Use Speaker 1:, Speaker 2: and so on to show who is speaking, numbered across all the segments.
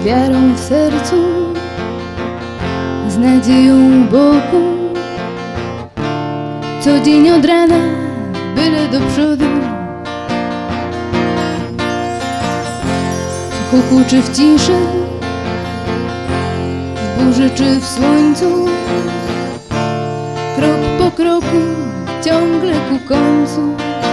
Speaker 1: wiarą w sercu, z nadzieją u boku. Co dzień od rana, byle do przodu. W huku czy w ciszy, w burzy czy w słońcu, krok po kroku, ciągle ku końcu.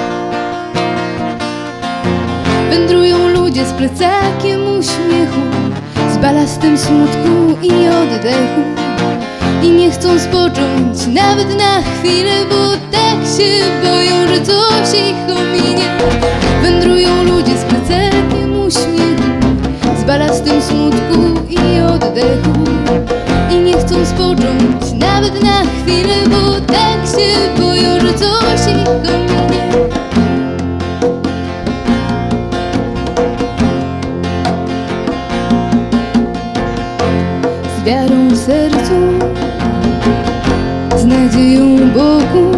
Speaker 1: Wędrują ludzie z plecakiem uśmiechu, z balastem smutku i oddechu. I nie chcą spocząć nawet na chwilę, bo tak się boją, że coś ich ominie. Wędrują ludzie z plecakiem uśmiechu, z balastem smutku i oddechu. I nie chcą spocząć nawet na chwilę, bo tak się boją, że coś ich ominie. Z wiarą w sercu, z nadzieją u boku.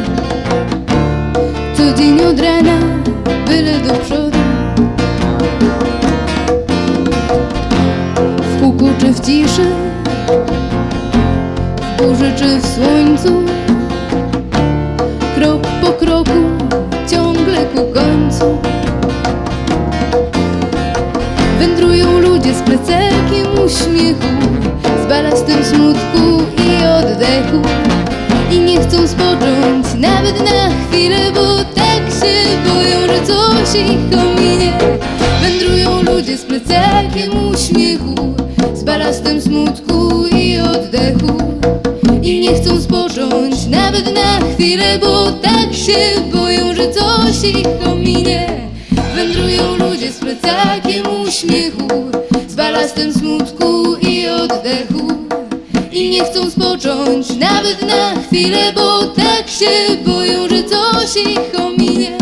Speaker 1: Co dzień od rana, byle do przodu. W huku czy w ciszy, w burzy czy w słońcu, krok po kroku, ciągle ku końcu. Wędrują ludzie z plecakiem uśmiechu, z balastem smutku i oddechu. I nie chcą spocząć nawet na chwilę, bo tak się boją, że coś ich ominie. Wędrują ludzie z plecakiem uśmiechu, z balastem smutku i oddechu. I nie chcą spocząć nawet na chwilę, bo tak się boją, że coś ich ominie. Wędrują ludzie z plecakiem uśmiechu, z balastem smutku i oddechu. I nie chcą spocząć nawet na chwilę, bo tak się boją, że coś ich ominie.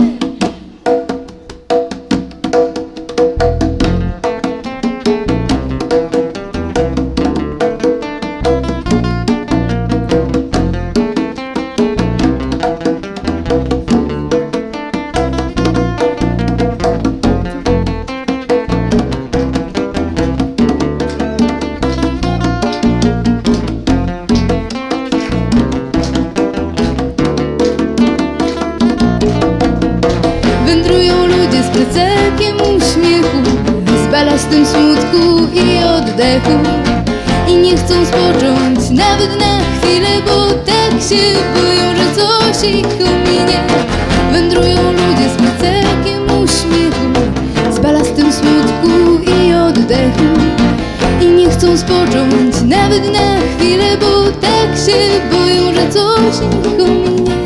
Speaker 1: Wędrują ludzie z plecakiem uśmiechu, z balastem smutku i oddechu. I nie chcą spocząć nawet na chwilę, bo tak się boją, że coś ich ominie. Wędrują ludzie z plecakiem uśmiechu, z balastem smutku i oddechu. I nie chcą spocząć nawet na chwilę, bo tak się boją, że coś ich ominie.